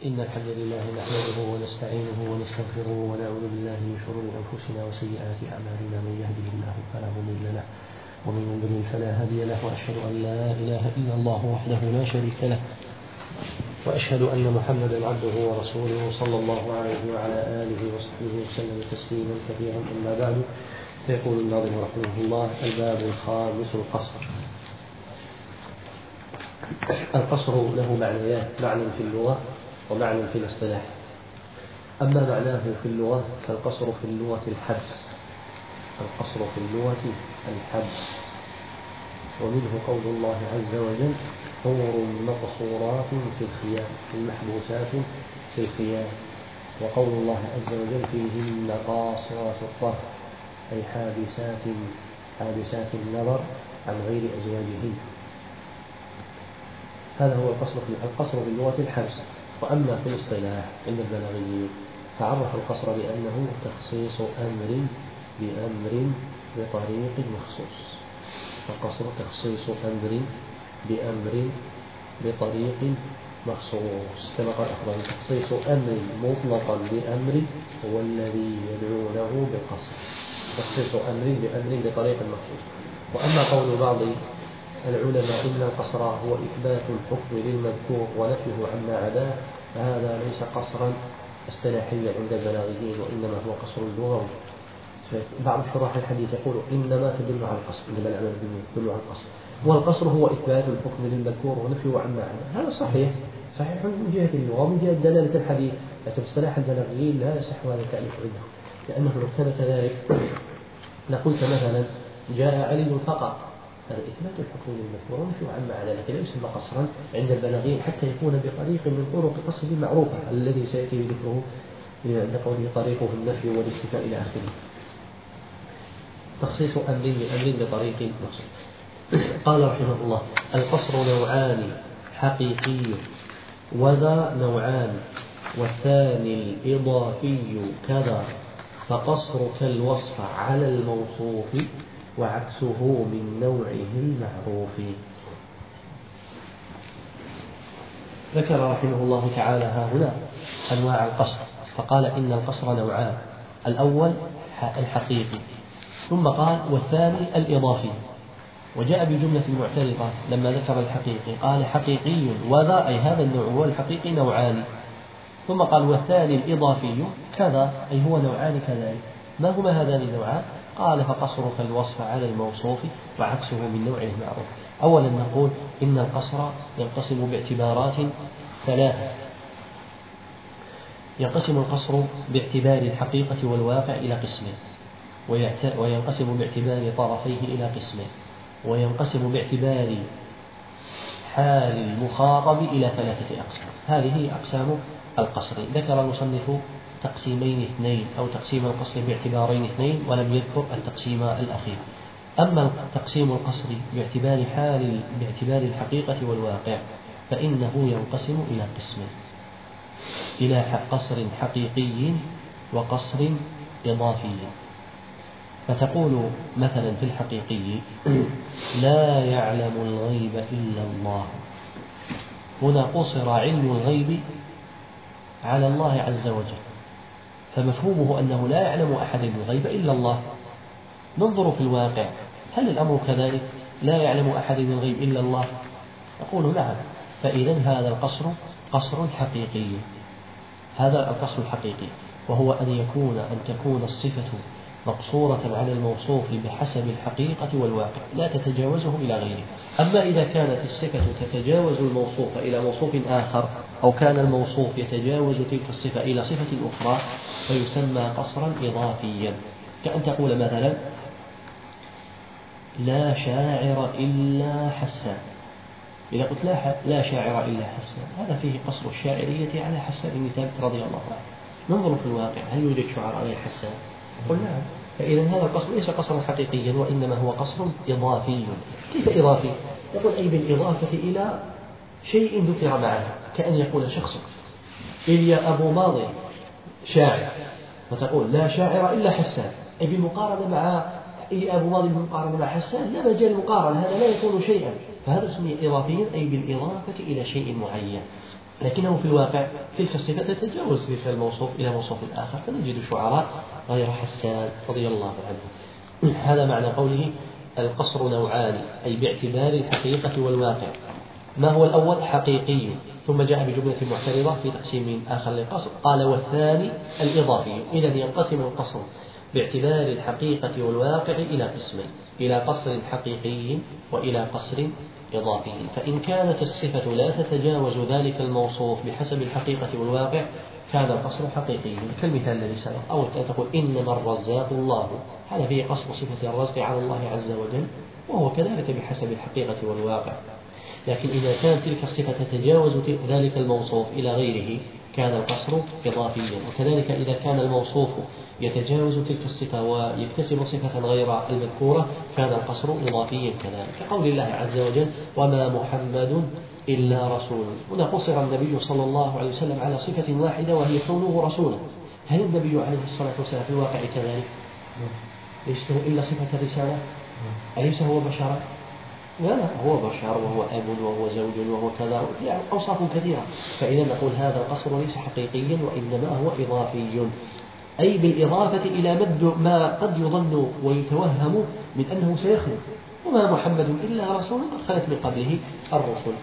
إن الحمد لله نحمده ونستعينه ونستغفره ونعوذ بالله من شرور أنفسنا وسيئات أعمالنا، من يهده الله فلا مضل له ومن يضلل فلا هادي له، وأشهد أن لا إله إلا الله وحده لا شريك له، وأشهد أن محمدا عبده ورسوله صلى الله عليه وعلى آله وصحبه وسلم تسليما كثيرا. أما بعد، فيقول الناظم رحمه الله: الباب الخامس: القصر. القصر له معنيان: معنى في اللغة ومعنى في الاصطلاح. أما معناه في اللغة فالقصر في اللغة الحبس، القصر في اللغة الحبس، ومنه قول الله عز وجل: حور مقصورات في الخيام، المحبوسات في الخيام. وقول الله عز وجل: فيهن قاصرات الطرف، أي حابسات النظر عن غير أزواجهن. هذا هو القصر في اللغة الحبس. وأما في الاصطلاح عند البلاغيين فعرف القصر بأنه تخصيص أمر بأمر بطريق مخصوص. القصر تخصيص أمر بأمر بطريق مخصوص، كما قال أخبار: تخصيص أمر مطلقا بأمر هو الذي يدعونه بالقصر، تخصيص أمر بأمر بطريق مخصوص. وأما قول بعض العلماء إن القصر هو إثبات الحكم للمذكور ونفيه عما عداه، فهذا ليس قصرا اصطلاحيا عند البلاغيين، وإنما هو قصر لغوي. بعض شراح الحديث يقول إنما تدل على القصر، إنما العمل تدل على القصر، والقصر هو إثبات الحكم للمذكور ونفيه عما عداه. هذا صحيح من جهة اللغة ومن جهة دلالة الحديث، لكن اصطلاح البلاغيين لا يصح هذا التأليف عندهم، لأنه لو كان كذلك لقلت مثلا: جاء علي فقط، هذا إثبات الحكم للمذكور ونفيه عما عداه، لكن لا يسمى قصرا عند البلاغيين حتى يكون بطريق من طرق قصر معروفة الذي سيأتي ذكره لقوله: طريقه النفي والاستيفاء إلى آخره. تخصيص أمر بأمر بطريق مخصوص. قال رحمه الله: القصر نوعان: حقيقي وذا نوعان، والثاني الإضافي كذا، فقصرك الوصف على الموصوف، وعكسه من نوعه المعروف. ذكر رحمه الله تعالى هنا أنواع القصر، فقال: إن القصر نوعان: الأول الحقيقي، ثم قال: والثاني الإضافي. وجاء بجملة معترضة لما ذكر الحقيقي، قال: حقيقي وذا، أي هذا النوع هو الحقيقي نوعان، ثم قال: والثاني الإضافي كذا، أي هو نوعان كذلك. ما هما هذان النوعان؟ قال: فقصرك الوصف على الموصوف، وعكسه من نوعه المعروف. أولا نقول إن القصر ينقسم باعتبارات ثلاثة. ينقسم القصر باعتبار الحقيقة والواقع إلى قسمين، وينقسم باعتبار طرفيه إلى قسمين، وينقسم باعتبار حال المخاطب إلى ثلاثة أقسام. هذه أقسام القصر. ذكر المصنف تقسيمين اثنين، أو تقسيم القصر باعتبارين اثنين، ولم يذكر التقسيم الأخير. أما تقسيم القصر باعتبار الحقيقة والواقع فإنه ينقسم إلى قسمين: إلى قصر حقيقي وقصر إضافي. فتقول مثلا في الحقيقي: لا يعلم الغيب إلا الله. هنا قصر علم الغيب على الله عز وجل، فمفهومه أنه لا يعلم أحد الغيب إلا الله. ننظر في الواقع، هل الأمر كذلك؟ لا يعلم أحد الغيب إلا الله؟ نقول نعم. فإذا هذا القصر قصر حقيقي، هذا القصر الحقيقي، وهو أن تكون الصفة مقصورة على الموصوف بحسب الحقيقة والواقع، لا تتجاوزه إلى غيره. أما إذا كانت الصفة تتجاوز الموصوف إلى موصوف آخر، أو كان الموصوف يتجاوز تلك الصفة إلى صفة أخرى، فيسمى قصرا إضافيا. كأن تقول مثلا: لا شاعر إلا حسان. إذا قلت لا شاعر إلا حسان، هذا فيه قصر الشاعرية على حسان بن ثابت رضي الله عنه. ننظر في الواقع، هل يوجد شعراء غير حسان؟ قل نعم. فإذا هذا القصر ليس قصرا حقيقيا، وإنما هو قصر إضافي. كيف إضافي؟ يقول: أي بالإضافة إلى شيء ذكر معه، كأن يقول شخص: إليا أبو ماضي شاعر، فتقول: لا شاعر إلا حسان، أي بالمقارنة مع إليا أبو ماضي، بالمقارنة مع حسان لا مجال المقارنة، هذا لا يكون شيئا، فهذا اسمه إضافيا، أي بالإضافة إلى شيء معين. لكنه في الواقع تلك الصفة تتجاوز تلك الموصوف إلى موصوف آخر، فنجد شعراء غير حسان رضي الله عنه. هذا معنى قوله القصر نوعان، أي باعتبار الحقيقة والواقع. ما هو الأول؟ حقيقي، ثم جاء بجملة معترضة في تقسيم آخر للقصر، قال والثاني الإضافي. إذن ينقسم القصر باعتبار الحقيقة والواقع إلى قسمين، إلى قصر حقيقي وإلى قصر إضافي. فإن كانت الصفة لا تتجاوز ذلك الموصوف بحسب الحقيقة والواقع كان القصر حقيقي، كالمثال الذي سبق. أو أن تقول إنما الرزاق الله، هذا فيه قصر صفة الرزق على الله عز وجل، وهو كذلك بحسب الحقيقة والواقع. لكن إذا كانت تلك الصفة تتجاوز ذلك الموصوف إلى غيره كان القصر إضافيا. وكذلك إذا كان الموصوف يتجاوز تلك الصفة ويكتسب صفة غير المذكورة كان القصر إضافيا كذلك، كقول الله عز وجل وما محمد إلا رسول. هنا قصر النبي صلى الله عليه وسلم على صفة واحدة وهي كونه رسولا. هل النبي عليه الصلاة والسلام في الواقع كذلك؟ ليس له إلا صفة الرسالة؟ أليس هو بشرا؟ لا، هو بشر وهو أب وهو زوج وهو كذا، يعني أوصاف كثيرة. فإذا نقول هذا القصر ليس حقيقيا وإنما هو إضافي، أي بالإضافة إلى ما قد يظن ويتوهم من أنه سيخلق. وما محمد إلا رسول قد خلت من قبله الرسل.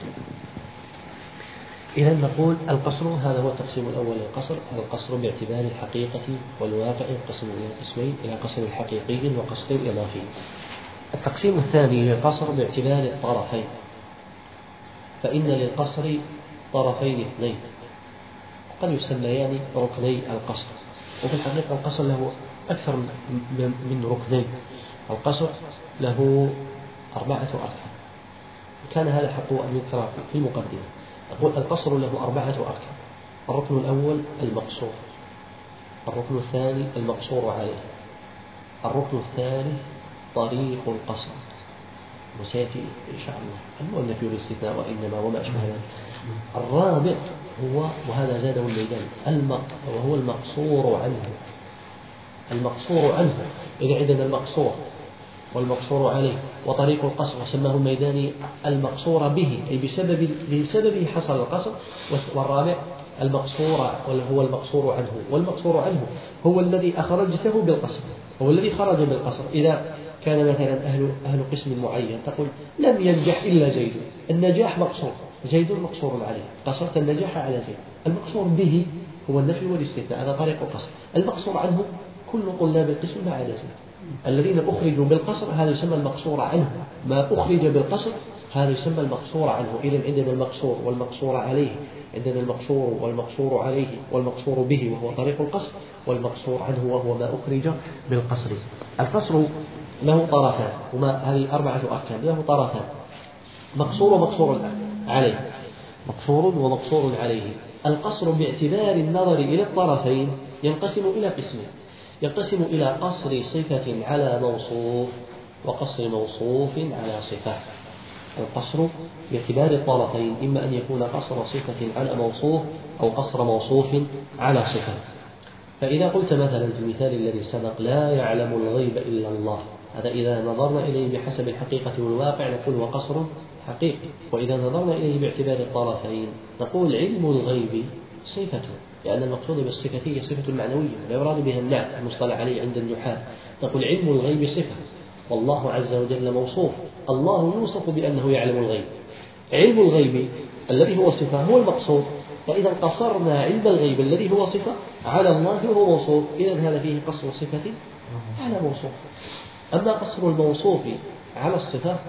إذا نقول القصر هذا هو التقسيم الأول للقصر. القصر باعتبار الحقيقة والواقع ينقسم إلى قسمين، إلى قصر حقيقي وقصر إضافي. التقسيم الثاني للقصر باعتبار الطرفين، فإن للقصر طرفين اثنين قد يسميان ركني القصر، وفي الحقيقة القصر له أكثر من ركنين. القصر له 4 أركان، كان هذا حقه أن يذكر في المقدمة. أقول القصر له 4 أركان. الركن الأول المقصور، الركن الثاني المقصور عليه، الركن الثالث طريق القصر، وسيأتي إن شاء الله أما النفي والاستثناء وإنما وما أشبه ذلك. الرابع هو، وهذا زاده الميدان، وهو المقصور عنه. المقصور عنه، إذا عندنا المقصور والمقصور عليه وطريق القصر، وسماه الميداني المقصور به، أي بسببه حصل القصر. والرابع المقصور هو المقصور عنه، والمقصور عنه هو الذي أخرجته بالقصر، هو الذي خرج بالقصر. إذا كان مثلا أهل قسم معين تقول لم ينجح إلا زيد، النجاح مقصور، زيد مقصور عليه، قصرت النجاح على زيد. المقصور به هو النفي والاستثناء، هذا طريق القصر. المقصور عنه كل طلاب القسم ما عدا زيد. الذين أخرجوا بالقصر هذا يسمى المقصور عنه، ما أخرج بالقصر هذا يسمى المقصور عنه. إذن عندنا المقصور والمقصور عليه، عندنا المقصور والمقصور عليه والمقصور به وهو طريق القصر، والمقصور عنه وهو ما أخرج بالقصر. القصر له طرفان، وما هذه 4 أركان، له طرفان، مقصور ومقصور عليه، مقصور ومقصور عليه. القصر باعتبار النظر إلى الطرفين ينقسم إلى قسمين، ينقسم إلى قصر صفة على موصوف وقصر موصوف على صفة. القصر باعتبار الطرفين إما أن يكون قصر صفة على موصوف أو قصر موصوف على صفة. فإذا قلت مثلا في المثال الذي سبق لا يعلم الغيب إلا الله، هذا إذا نظرنا إليه بحسب الحقيقة والواقع نقول هو قصر حقيقي. وإذا نظرنا إليه باعتبار الطرفين نقول علم الغيب صفة، لأن المقصود بالصفة هي صفة معنوية لا يراد بها النعت المصطلح عليه عند النحاة. نقول علم الغيب صفة، والله عز وجل موصوف، الله يوصف بأنه يعلم الغيب. علم الغيب الذي هو صفة هو المقصود، فإذا قصرنا علم الغيب الذي هو صفة على الله وهو موصوف، إذن هذا فيه قصر صفة على موصوف. أما قصر الموصوف على الصفة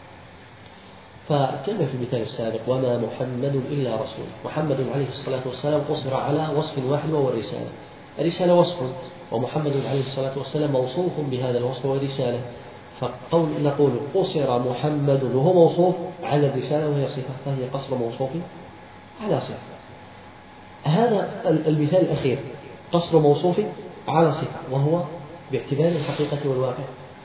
فكما في المثال السابق وما محمد إلا رسول، محمد عليه الصلاة والسلام قصر على وصف واحد وهو الرسالة. الرسالة وصف، ومحمد عليه الصلاة والسلام موصوف بهذا الوصف والرسالة، نقول قصر محمد وهو موصوف على الرسالة وهي صفة، فهي قصر موصوف على صفة. هذا المثال الأخير قصر موصوف على صفة، وهو باعتبار الحقيقة والواقع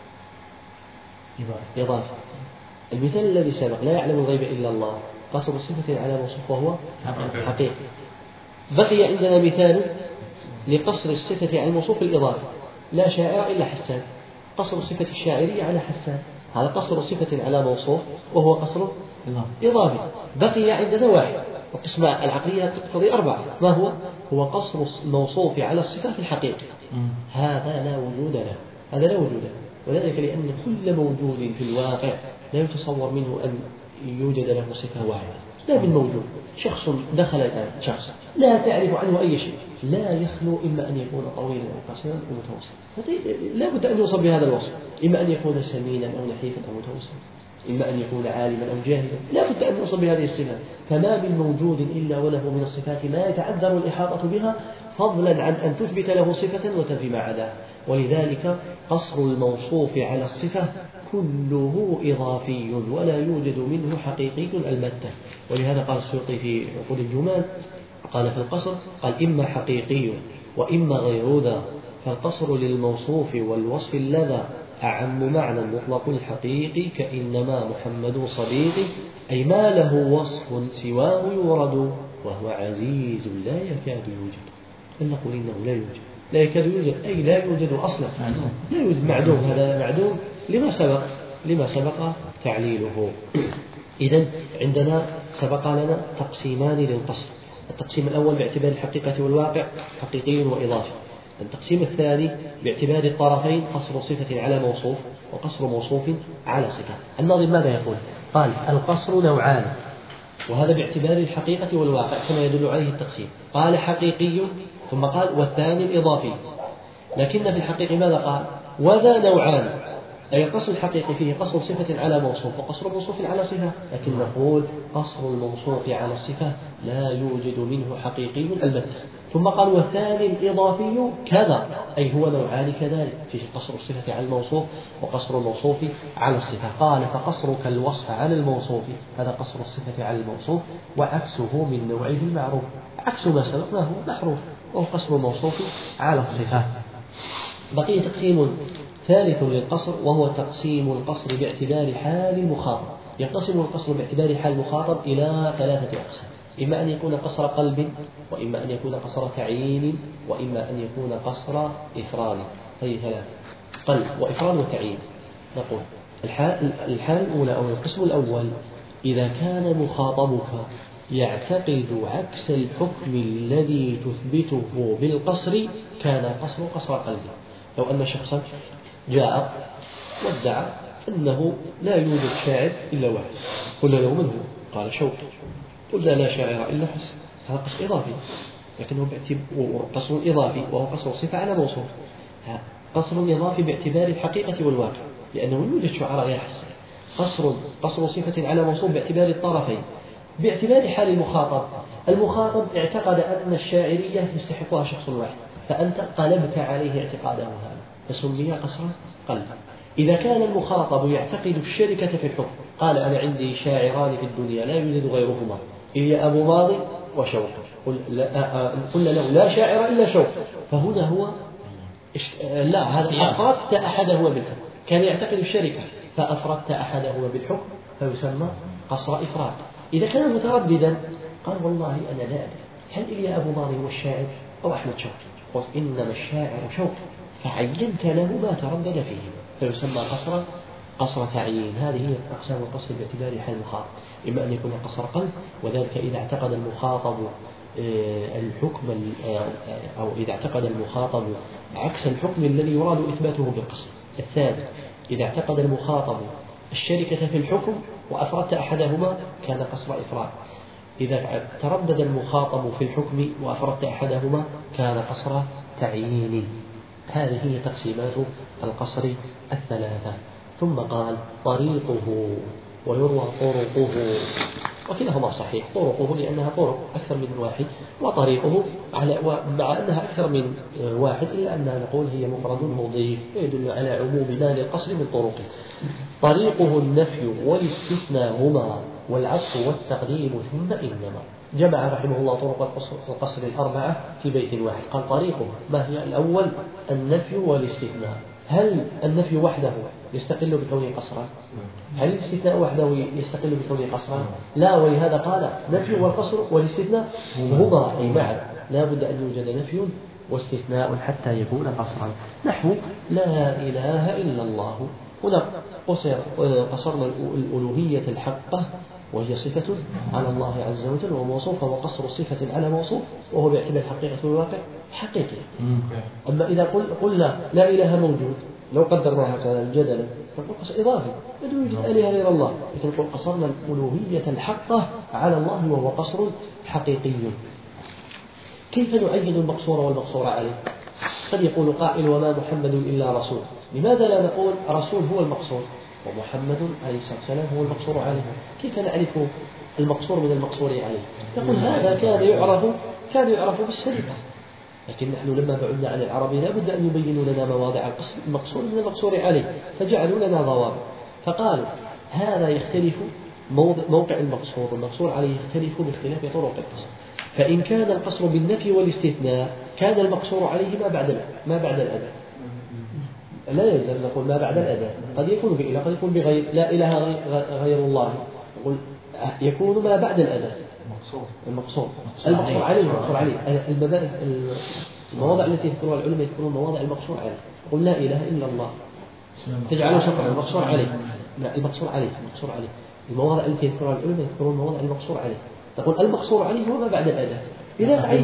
إضافة. المثال الذي سبق لا يعلم الغيب إلا الله قصر صفة على موصوف وهو حقيقي. بقي عندنا مثال لقصر الصفة على الموصوف الإضافي، لا شاعر إلا حسان، قصر صفة الشاعرية على حسان، هذا قصر صفة على موصوف وهو قصر إضافي. بقي عندنا واحد القسمة العقلية تقتضي 4. ما هو قصر الموصوف على الصفة في الحقيقة. هذا لا وجود له، هذا لا وجود له، وذلك لأن كل موجود في الواقع لا يتصور منه أن يوجد له صفة واحدة. لا بالموجود، شخص دخل الآن، شخص لا تعرف عنه أي شيء، لا يخلو إما أن يكون طويلا أو قصيرا أو متوسطا، لا بد أن يوصف بهذا الوصف، إما أن يكون سمينا أو نحيفا أو متوسطا، إما أن يكون عالما أو جاهلا، لا بد أن يوصف بهذه الصفات. فما من موجود إلا وله من الصفات ما يتعذر الإحاطة بها، فضلا عن أن تثبت له صفة وتنفي ما عداها. ولذلك قصر الموصوف على الصفة كله إضافي ولا يوجد منه حقيقي البتة. ولهذا قال السيوطي في عقود الجمال، قال في القصر، قال إما حقيقي وإما غير ذا، فالقصر للموصوف والوصف اللذا أعم معنى مطلق الحقيقي، كإنما محمد صديقي، أي ما له وصف سواه يورد، وهو عزيز لا يكاد يوجد. بل نقول إنه لا يوجد، لا يكاد يوجد أي لا يوجد أصلا، لا يوجد، معدوم، هذا معدوم لما سبق تعليله. إذن عندنا سبق لنا تقسيمان للقصر. التقسيم الأول باعتبار الحقيقة والواقع، حقيقي وإضافي. التقسيم الثاني باعتبار الطرفين، قصر صفة على موصوف وقصر موصوف على صفة. الناظم ماذا يقول؟ قال القصر نوعان، وهذا باعتبار الحقيقة والواقع كما يدل عليه التقسيم. قال حقيقي ثم قال والثاني الإضافي، لكن في الحقيقة ماذا قال؟ وذا نوعان، أي القصر الحقيقي فيه قصر صفة على موصوف وقصر موصوف على صفة، لكن نقول قصر الموصوف على الصفة لا يوجد منه حقيقي البتة. ثم قال والثاني الإضافي كذا، أي هو نوعان كذلك، فيه قصر الصفة على الموصوف وقصر الموصوف على الصفة. قال فقصرك الوصف على الموصوف، هذا قصر الصفة على الموصوف، وعكسه من نوعه المعروف، عكس ما سبق ما هو محروف، وهو قصر الموصوف على الصفة. بقي تقسيم ثالث للقصر، وهو تقسيم القصر باعتبار حال المخاطب. ينقسم القصر باعتبار حال المخاطب إلى 3 أقسام، إما أن يكون قصر قلب، وإما أن يكون قصر تعيين، وإما أن يكون قصر إفراد. هذه 3: قلب وإفراد وتعيين. نقول الحال الأولى أو القسم الأول، إذا كان مخاطبك يعتقد عكس الحكم الذي تثبته بالقصر، كان قصر قصر قلب. لو أن شخصا جاء وادعى أنه لا يوجد شاعر إلا واحد، قلنا له من هو؟ قال شوقي. قلنا لا شاعر إلا حسن، هذا قصر إضافي، لكنه قصر إضافي وهو قصر صفة على موصوف. قصر إضافي باعتبار الحقيقة والواقع، لأنه يوجد شعراء غير حسن. قصر صفة على موصوف باعتبار الطرفين، باعتبار حال المخاطب اعتقد أن الشاعرية يستحقها شخص واحد، فأنت قلبت عليه اعتقاده هذا، فسمي قصر قلب. إذا كان المخاطب يعتقد الشركة في الحكم، قال أنا عندي شاعران في الدنيا لا يوجد غيرهما، إلي أبو ماضي وشوق، قلنا له لا شاعر إلا شوق، فهنا هو لا، هذا أفردت أحدهما بالحكم، كان يعتقد الشركة فأفردت أحدهما بالحكم، فيسمى قصر إفراد. إذا كان مترددا قال والله أنا لا أدري هل إلي أبو ماضي هو الشاعر أو أحمد شوقي، قلت إنما الشاعر شوقي، فعينت له ما تردد فيه، فيسمى قصر تعيين. هذه هي أقسام القصر باعتبار حال المخاطب، إما أن يكون قصر قلب، وذلك إذا اعتقد المخاطب الحكم، أو إذا اعتقد المخاطب عكس الحكم الذي يراد إثباته بالقصر. الثالث إذا اعتقد المخاطب الشركة في الحكم وأفردت أحدهما كان قصر إفراد. إذا تردد المخاطب في الحكم وأفردت أحدهما كان قصر تعيين. هذه هي تقسيمات القصر 3. ثم قال طريقه ويروى طرقه، وكلاهما صحيح، طرقه لأنها طرق أكثر من واحد، وطريقه مع أنها أكثر من واحد إلا أنها نقول هي مفرد مضيف يدل على عموم ما للقصر من طرقه. طريقه النفي والاستثناء هما والعطف والتقديم ثم إنما. جمع رحمه الله طرق القصر 4 في بيت واحد. قال طريقه ما هي؟ الأول النفي والاستثناء. هل النفي وحده يستقل بكونه قصرا؟ هل الاستثناء وحده يستقل بكونه قصرا؟ لا، ولهذا قال نفي والقصر والاستثناء هما أي معا، لا بد أن يوجد نفي واستثناء حتى يكون قصرا. نحو لا إله إلا الله، هنا قصرنا الألوهية الحقة وهي صفة على الله عز وجل وموصوفة، وقصر صفة على موصوف وهو باعتبار حقيقة والواقع حقيقي. أما إذا قلنا لا إله موجود، لو قدرنا هكذا جدلا تقول قصر إضافي لا يوجد آلهة غير الله، لكن نقول قصرنا الألوهية الحقة على الله وهو قصر حقيقي. كيف نعين المقصور والمقصور عليه؟ قد يقول قائل وما محمد إلا رسول، لماذا لا نقول رسول هو المقصور ومحمد عليه الصلاة والسلام هو المقصور عليه؟ كيف نعرف المقصور من المقصور عليه؟ نقول هذا كان يعرف بالسلف، لكن نحن لما بعدنا عن العرب لا بد أن يبينوا لنا مواضع المقصور من المقصور عليه، فجعلوا لنا ضوابط، فقالوا هذا يختلف موقع المقصور عليه يختلف باختلاف طرق القصر. فإن كان القصر بالنفي والاستثناء كان المقصور عليه ما بعد الأداة، لا يلزم نقول ما بعد الأداة، قد يكون بإله قد يكون بغير، لا إله غير الله، نقول يكون ما بعد الأداة المقصور عليه المواضع التي يذكرها العلماء يذكرون مواضع المقصور عليه، قل لا إله إلا الله تجعلوا شكرا المقصور عليه، لا المقصور عليه المواضع التي يذكرها العلماء يذكرون مواضع المقصور عليه، تقول المقصور عليه هو ما بعد الأداة إذا تعين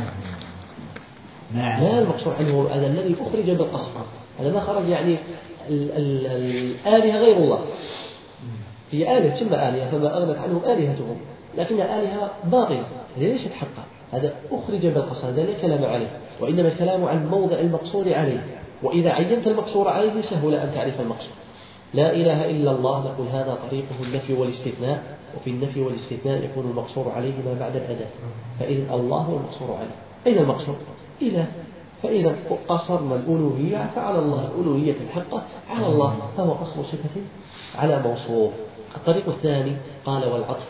لا المقصور عليه هو هذا الذي أخرج بالقصر، هذا ما خرج يعني الآلهة غير الله، هي آلهة ثم آلهة فما أغنت عنهم آلهتهم، لكنها آلهة باطلة هذه ليست حقا، هذا أخرج بالقصر، هذا لا كلام عليه، وإنما الكلام عن موضع المقصور عليه. وإذا عينت المقصور عليه سهل أن تعرف المقصور. لا إله إلا الله نقول هذا طريقه النفي والاستثناء، وفي النفي والاستثناء يكون المقصور عليه ما بعد الأداة، فإذا الله هو المقصور عليه. أين المقصور؟ إله، فإذا قصرنا الألوهية فعلى الله، الألوهية الحقة على الله، فهو قصر صفة على موصوف. الطريق الثاني قال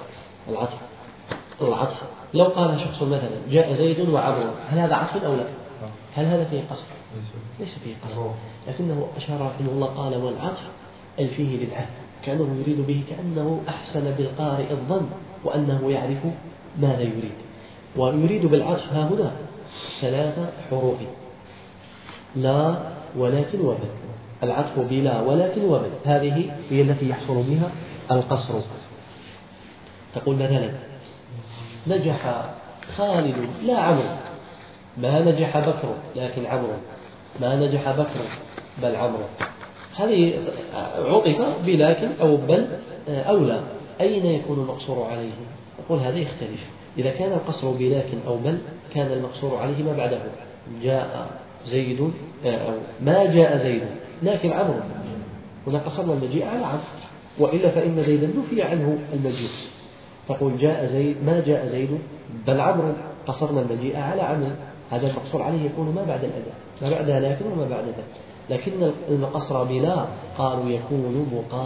والعطف لو قال شخص مثلا جاء زيد وعمر، هل هذا عطف أو لا؟ هل هذا فيه قصر؟ ليس فيه قصر، لكنه أشار رحمه الله قال والعطف فيه للعهد، كأنه يريد به كأنه أحسن بالقارئ الظن وأنه يعرف ماذا يريد. ويريد بالعطف ها هنا 3 حروف، لا ولكن وبل، العطف بلا ولكن وبل، هذه هي التي يحصل بها القصر. تقول مثلا نجح خالد لا عمرو، ما نجح بكر لكن عمرو، ما نجح بكر بل عمرو، هذه عطف بلكن أو بل أو لا، أين يكون المقصور عليه؟ نقول هذا يختلف، إذا كان القصر بلكن أو بل كان المقصور عليه ما بعده، جاء زيد أو ما جاء زيد لكن عمرو، هنا قصرنا المجيء على عمرو، وإلا فإن زيدا نفي عنه المجيء، تقول جاء زيد ما جاء زيد بل عمرو، قصرنا المجيء على عمرو، هذا المقصور عليه يكون ما بعد الأداء، ما بعدها لكن وما بعد ذلك. لكن القصر بلا قالوا يكون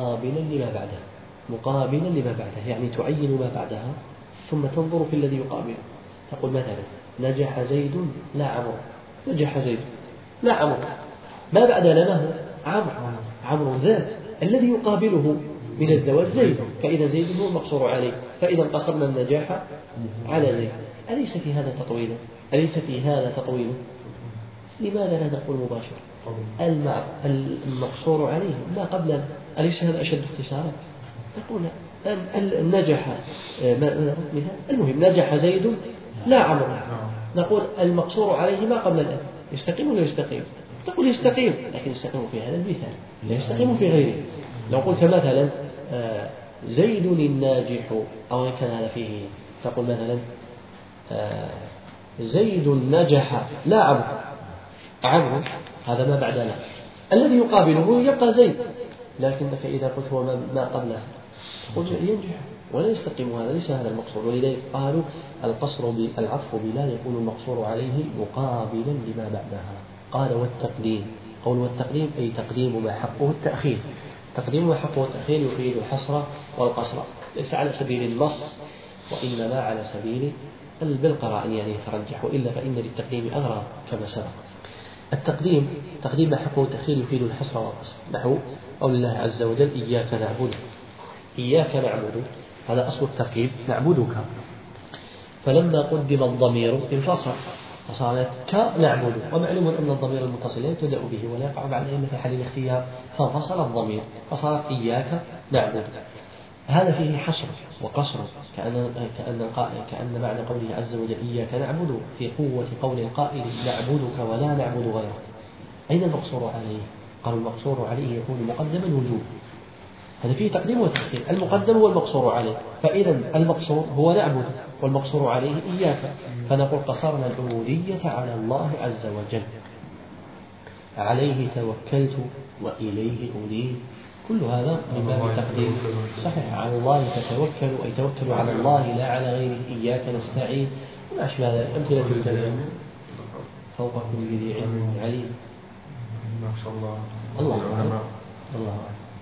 مقابلا لما بعده، يعني تعين ما بعدها ثم تنظر في الذي يقابله. تقول مثلا نجح زيد لا عمرو، نجح زيد لا عمرو، ما بعد لنا عمرو ذات الذي يقابله من الذوات زيد، فإذا زيد هو المقصور عليه، فإذا قصرنا النجاح على زيد. أليس في هذا تطويل؟ لماذا لا نقول مباشرة المقصور عليه ما قبل؟ أليس هذا أشد اختصارا؟ تقول نجح المهم نجح زيد لا عمرو، نقول المقصور عليه ما قبل الآن، يستقيم ولا يستقيم؟ تقول يستقيم، لكن يستقيم في هذا المثال لا يستقيم في غيره. لو قلت مثلا زيد الناجح أو كان هذا فيه، تقول مثلا زيد نجح لا عمرو، هذا ما بعد لا، الذي يقابله يبقى زيد، لكنك إذا قلت هو ما قبله تقول ينجح ولا يستقيم، هذا ليس هذا المقصود. ولذلك قالوا القصر بالعطف بلا يكون المقصور عليه مقابلا لما بعدها. قال والتقديم، قول والتقديم أي تقديم ما حقه التأخير، تقديم ما حقه التأخير يفيد الحصر والقصر، ليس على سبيل النص وإنما على سبيل بالقراء يعني يترجح، وإلا فإن للتقديم أغرى كما سبق. التقديم تقديم ما حقه التأخير يفيد الحصر والقصر، نحو قول الله عز وجل إياك نعبد، هذا أصل التركيب نعبدك، فلما قدم الضمير انفصل فصارت كنعبد، ومعلوم أن الضمير المتصل لا يبتدأ به ولا يقع بعد إلا في حال الاختيار، فانفصل الضمير فصارت إياك نعبد. هذا فيه حصر وقصر، كأن معنى قوله عز وجل إياك نعبد في قوة قول القائل نعبدك ولا نعبد غيرك. أين المقصور عليه؟ قال المقصور عليه يكون مقدما وجوب، هذا فيه تقديم وتأخير، المقدم هو المقصور عليه، فإذا المقصور هو نعبد والمقصور عليه إياك، فنقول قصرنا العبودية على الله عز وجل. عليه توكلت وإليه أنيب، كل هذا من باب التقديم. صحيح، على الله تتوكل أي توكل على الله لا على غيره، إياك نستعين وما أشبه ذلك، أمثلة الكلام فوق كل ذي علم عليم. ما شاء الله. الله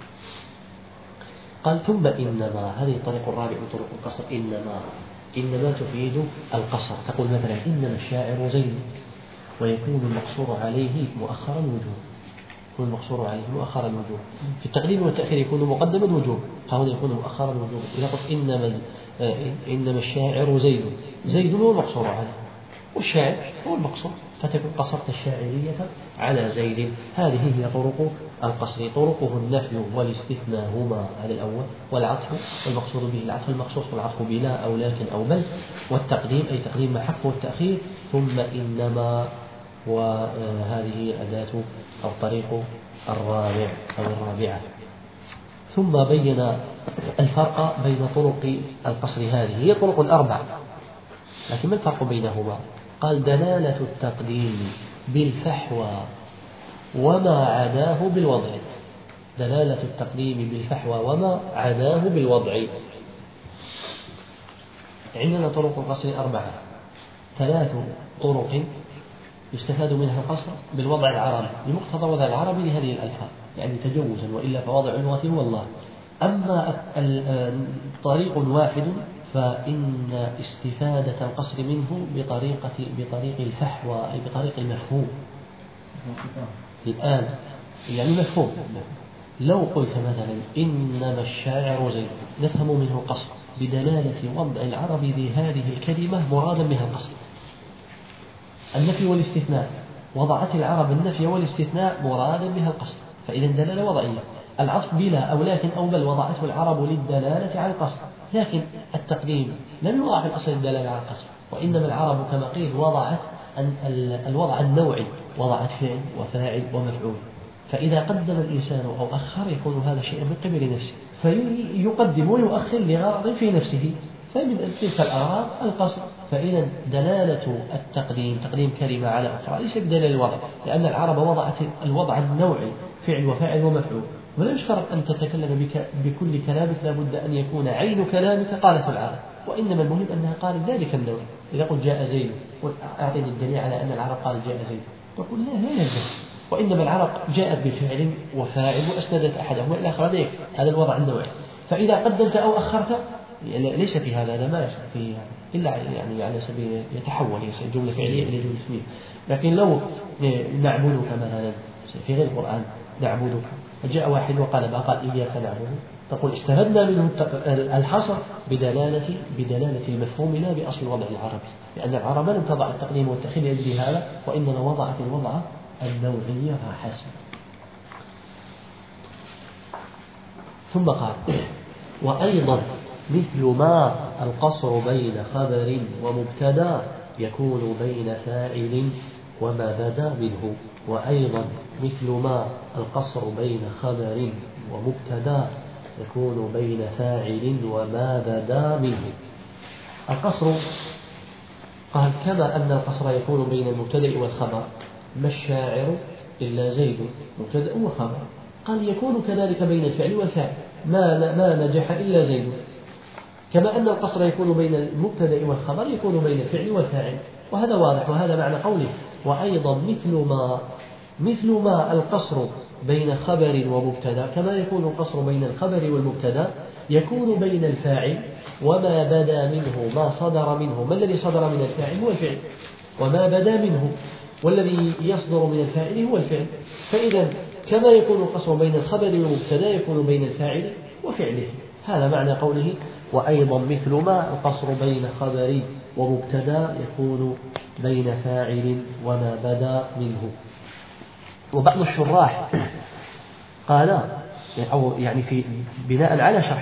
قال ثم إنما، هذه الطريق الرابع من طرق القصر. إنما تفيد القصر، تقول مثلا إنما الشاعر زين، ويكون المقصور عليه مؤخرا وجوب، يكون المقصور عليه مؤخرا وجوب. في التقديم والتأخير يكون مقدما وجوب، هنا يكون مؤخرا وجوب. إذا قلت إنما الشاعر زيد هو المقصور عليه، والشاعر هو المقصور، فتكون قصرت الشاعرية على زيد. هذه هي طرق القصر. طرقه النفي والاستثناء هما هذا الأول، والعطف والمقصود به العطف المخصوص، والعطف بلا أو لكن أو بل، والتقديم أي تقديم ما حق والتأخير، ثم إنما، وهذه أداة الطريق الرابع أو الرابعة. ثم بين الفرق بين طرق القصر، هذه هي طرق الأربع، لكن ما الفرق بينهما؟ قال دلالة التقديم بالفحوى وما عداه بالوضع. دلالة التقديم بالفحوى وما عداه بالوضع. عندنا طرق القصر أربعة، 3 طرق يستفاد منها القصر بالوضع العربي، بمقتضى وضع العربي لهذه الألفاظ، يعني تجوزا، وإلا فوضع اللغة هو الله. أما طريق واحد فإن استفادة القصر منه بطريق الفحوى، أي بطريق المفهوم. الآن يعني مفهوم، لو قلت مثلا إنما الشاعر زيد، نفهم منه القصر بدلالة وضع العرب لهذه الكلمة مرادا بها القصر. النفي والاستثناء، وضعت العرب النفي والاستثناء مرادا بها القصر، فإذا دلالة وضعية. العطف بلا أو لكن أو بل وضعته العرب للدلالة على القصر، لكن التقديم لم يوضع في الأصل الدلالة على القصر، وإنما العرب كما قيل وضعت الوضع النوعي، وضعت فعل وفاعل ومفعول. فإذا قدم الإنسان أو أخر يكون هذا شيئا من قبل نفسه، فيقدم ويؤخر لغرض في نفسه، فمن تلك الأغراض القصر. فإذا دلالة التقديم تقديم كلمة على أخرى ليس بدلالة الوضع، لأن العرب وضعت الوضع النوعي فعل وفاعل ومفعول، ولا يشترط أن تتكلم بكل كلامك، لا بد أن يكون عين كلامك قالت العرب، وإنما المهم أنها قالت ذلك النوع. إذا قلت جاء زيد، أعطيني الدليل على أن العرب قالت جاء زيد، تقول لا يلزم، وإنما العرب جاءت بفعل وفاعل وأسندت أحدهما إلى آخر، هذا الوضع النوعي. فإذا قدمت أو أخرت ليس في هذا ما يصح فيه إلا يعني على سبيل يتحول جملة فعلية إلى جملة اسمية. لكن لو نعبدك مثلا في غير القرآن نعبدك، فجاء واحد وقال ما قال إياك نعبد، تقول استفدنا منه الحصر بدلالة المفهوم لا بأصل الوضع العربي، لأن العرب لم تضع التقديم والتأخير لأجل هذا، وإنما وضعت الوضع النوعي فحسب. ثم قال وأيضا مثل ما القصر بين خبر ومبتدا يكون بين فاعل وما بدا منه. وأيضا مثل ما القصر بين خبر ومبتدا يكون بين فاعل وما بدا منه. القصر قال كما أن القصر يكون بين المبتدأ والخبر، ما الشاعر إلا زيد مبتدأ وخبر، قال يكون كذلك بين الفعل والفاعل، ما نجح إلا زيد. كما أن القصر يكون بين المبتدأ والخبر يكون بين الفعل والفاعل، وهذا واضح، وهذا معنى قوله وأيضا مثل ما القصر بين خبر ومبتدا كما يكون القصر بين الخبر والمبتدا يكون بين الفاعل وما بدا منه ما صدر منه. ما الذي صدر من الفاعل هو الفعل، وما بدا منه والذي يصدر من الفاعل هو الفعل. فإذا كما يكون القصر بين الخبر والمبتدا يكون بين الفاعل وفعله. هذا معنى قوله وأيضا مثل ما القصر بين خبر ومبتدا يكون بين فاعل وما بدا منه. وبعض الشراح قال أو يعني في بناء على شرحه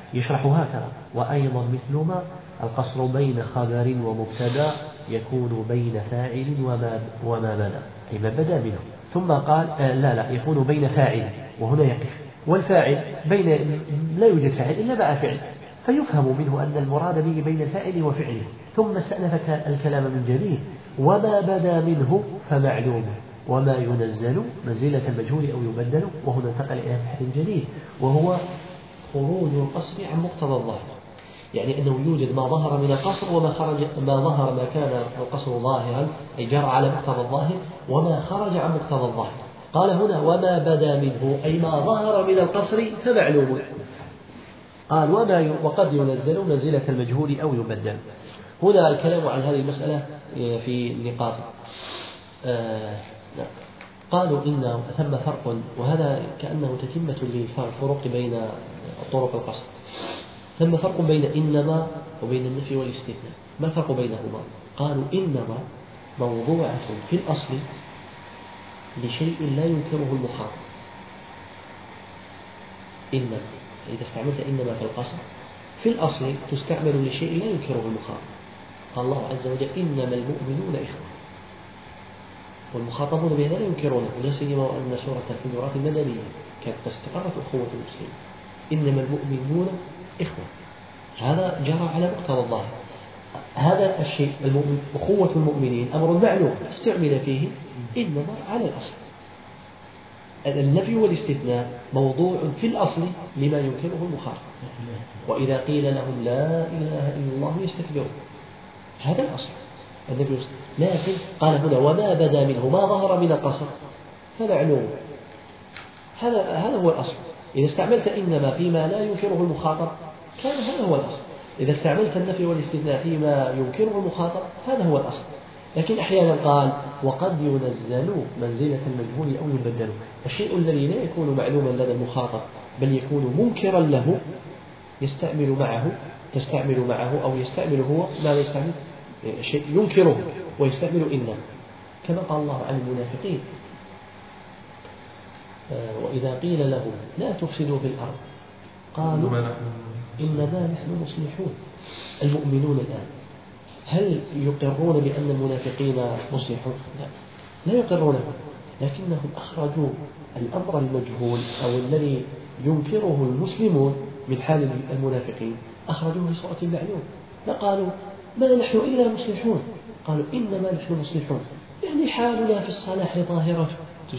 يشرح هكذا: وأيضا مثل ما القصر بين خبر ومبتدا يكون بين فاعل وما بدا، أي ما بدا منه. ثم قال لا يكون بين فاعل، وهنا يقف، والفاعل لا يوجد فاعل إلا مع فعل، فيفهم منه أن المراد به بين الفاعل وفعله. ثم استأنف الكلام من جديد: وما بدا منه فمعلوم، وما ينزل منزلة المجهول أو يبدل. وهنا انتقل إلى بحث جديد، وهو خروج القصر عن مقتضى الظاهر، يعني أنه يوجد ما ظهر من القصر وما خرج، ما ظهر ما كان القصر ظاهرا أي جرى على مقتضى الظاهر، وما خرج عن مقتضى الظاهر. قال هنا: وما بدا منه، أي ما ظهر من القصر فمعلوم. قال: وقد ينزل منزلة المجهول أو يبدل. هنا الكلام عن هذه المسألة في نقاط. قالوا إن ثم فرق، وهذا كأنه تتمة للفروق بين طرق القصر. ثم فرق بين إنما وبين النفي والاستثناء. ما الفرق بينهما؟ قالوا: إنما موضوعة في الأصل لشيء لا ينكره المخاطب. إنما إذا استعملت إنما في القصر في الأصل تستعمل لشيء لا ينكره المخاطب. قال الله عز وجل: إنما المؤمنون إخوة، والمخاطبون بهذا لا ينكرونه، ولا سيما وأن سورة الحجرات المدنية كانت استقرت أخوة المسلمين. إنما المؤمنون إخوة، هذا جرى على مقتضى الظاهر. هذا الشيء أخوة المؤمنين أمر معلوم استعمل فيه إنما على الأصل. النفي والاستثناء موضوع في الأصل لما ينكره المخاطب، وإذا قيل لهم لا إله إلا الله يستكبرون، هذا الأصل النفي والاستثناء. لكن قال هنا: وما بدا منه، ما ظهر من القصر فمعلوم، هذا هو الأصل. إذا استعملت إنما فيما لا ينكره المخاطب كان هذا هو الأصل. إذا استعملت النفي والاستثناء فيما ينكره المخاطب هذا هو الأصل. لكن أحيانا قال: وقد ينزل منزلة المجهول أو يبدل، الشيء الذي لا يكون معلوما لدى المخاطب بل يكون منكرا له تستعمل معه أو يستعمل هو ما يستعمل شيء ينكره ويستعمل إنما، كما قال الله عن المنافقين: وإذا قيل لهم لا تفسدوا في الأرض قالوا إنما نحن مصلحون. المؤمنون الآن هل يقرون بأن المنافقين مصلحون؟ لا يقرون، لكنهم أخرجوا الأمر المجهول أو الذي ينكره المسلمون من حال المنافقين، أخرجوه بصورة المعلوم. فقالوا: ما نحن إلا مصلحون، قالوا إنما نحن مصلحون، يعني حالنا في الصلاح ظاهرة،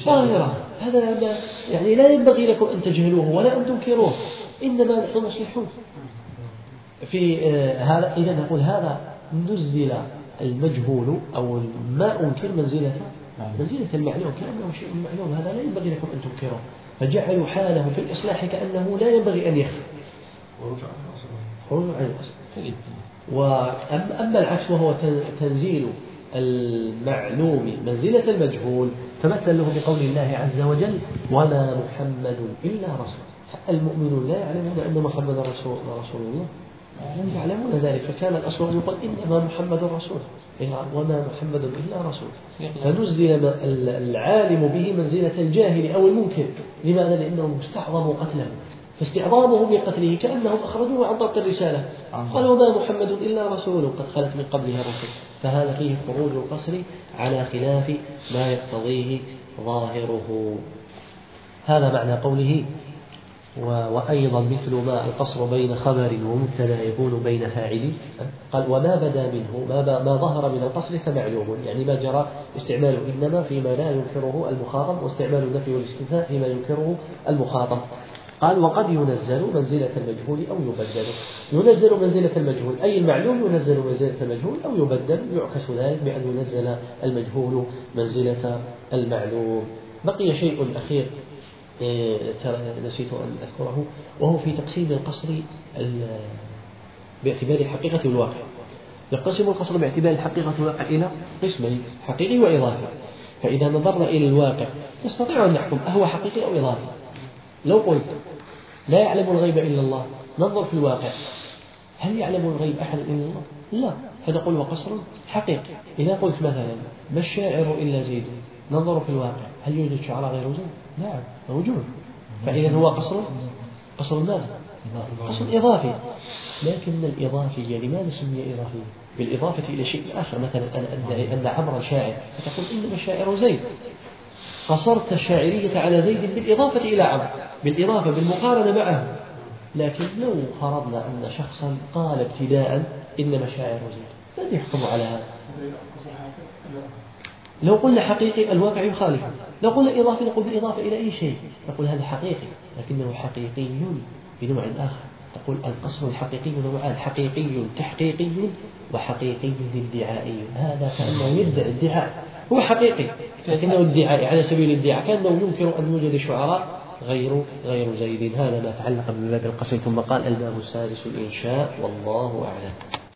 هذا يعني لا ينبغي لكم أن تجهلوه ولا أن تنكروه، إنما نحن مصلحون. في هذا إذا نقول هذا نزل المجهول أو ما أنكر منزلة المعلوم كأنه شيء معلوم، هذا لا ينبغي لكم أن تنكروه، فجعلوا حاله في الإصلاح كأنه لا ينبغي أن يخفى، خروج عن الأصل. وأما العكس وهو تنزيل المعلوم منزلة المجهول، فمثل له بقول الله عز وجل: وما محمد إلا رسول. المؤمنون لا يعلمون أن محمد رسول الله، لا يعلمون ذلك، فكان الأصل أن يقول إنما محمد رسول، وما محمد إلا رسول. فنزل العالم به منزلة الجاهل أو المنكر. لماذا؟ لأنهم استعظموا قتله، فاستعظامهم لقتله كأنهم أخرجوه عن طريق الرسالة، قالوا: ما محمد إلا رسول قد خلت من قبلها الرسل. فهذا فيه خروج القصر على خلاف ما يقتضيه ظاهره. هذا معنى قوله: وأيضا مثل ما القصر بين خبر ومبتدا يكون بين فاعل. قال: وما بدا منه، ما ظهر من القصر فمعلوم، يعني ما جرى استعمال إنما فيما لا ينكره المخاطب، واستعمال النفي والاستثناء فيما ينكره المخاطب. قال: وقد ينزل منزلة المجهول أو يبدل. ينزل منزلة المجهول أي المعلوم ينزل منزلة المجهول أو يبدل، يعكس ذلك بأن ينزل المجهول منزلة المعلوم. بقي شيء أخير نسيت أن أذكره، وهو في تقسيم القصر باعتبار الحقيقة والواقع. يقسم القصر باعتبار الحقيقة والواقع إلى قسمين: حقيقي وإضافي. فإذا نظرنا إلى الواقع نستطيع أن نحكم أهو حقيقي أو إضافي. لو قلت لا يعلم الغيب إلا الله، ننظر في الواقع، هل يعلم الغيب أحد إلا الله؟ لا، فنقول وقصر حقيقي. إذا قلت مثلا ما الشاعر إلا زيد، ننظر في الواقع، هل يوجد شعراء غير زيد؟ نعم موجود. فإذا هو قصر ماذا؟ قسم إضافي، لكن الإضافية لماذا سمي إضافية؟ بالإضافة إلى شيء آخر. مثلا أنا أدعي أن عمرا شاعر، فتقول إنما الشاعر زيد، قصرت الشاعرية على زيد بالإضافة إلى عمرو، بالإضافة بالمقارنة معه. لكن لو فرضنا أن شخصا قال ابتداء إنما شاعر زيد، من يحكم على هذا؟ لو قلنا حقيقي الواقع يخالف، لو قلنا إضافي نقول بالإضافة إلى أي شيء، نقول هذا حقيقي لكنه حقيقي بنوع آخر. تقول القصر الحقيقي نوعان، حقيقي تحقيقي وحقيقي ادعائي. هذا كأنه يدعي ادعاء، هو حقيقي لكنه ادعائي على سبيل الادعاء، كأنه ينكر أن يوجد شعراء غير زيد. هذا ما تعلق بباب القصر. ثم قال الباب السادس الإنشاء، والله أعلم.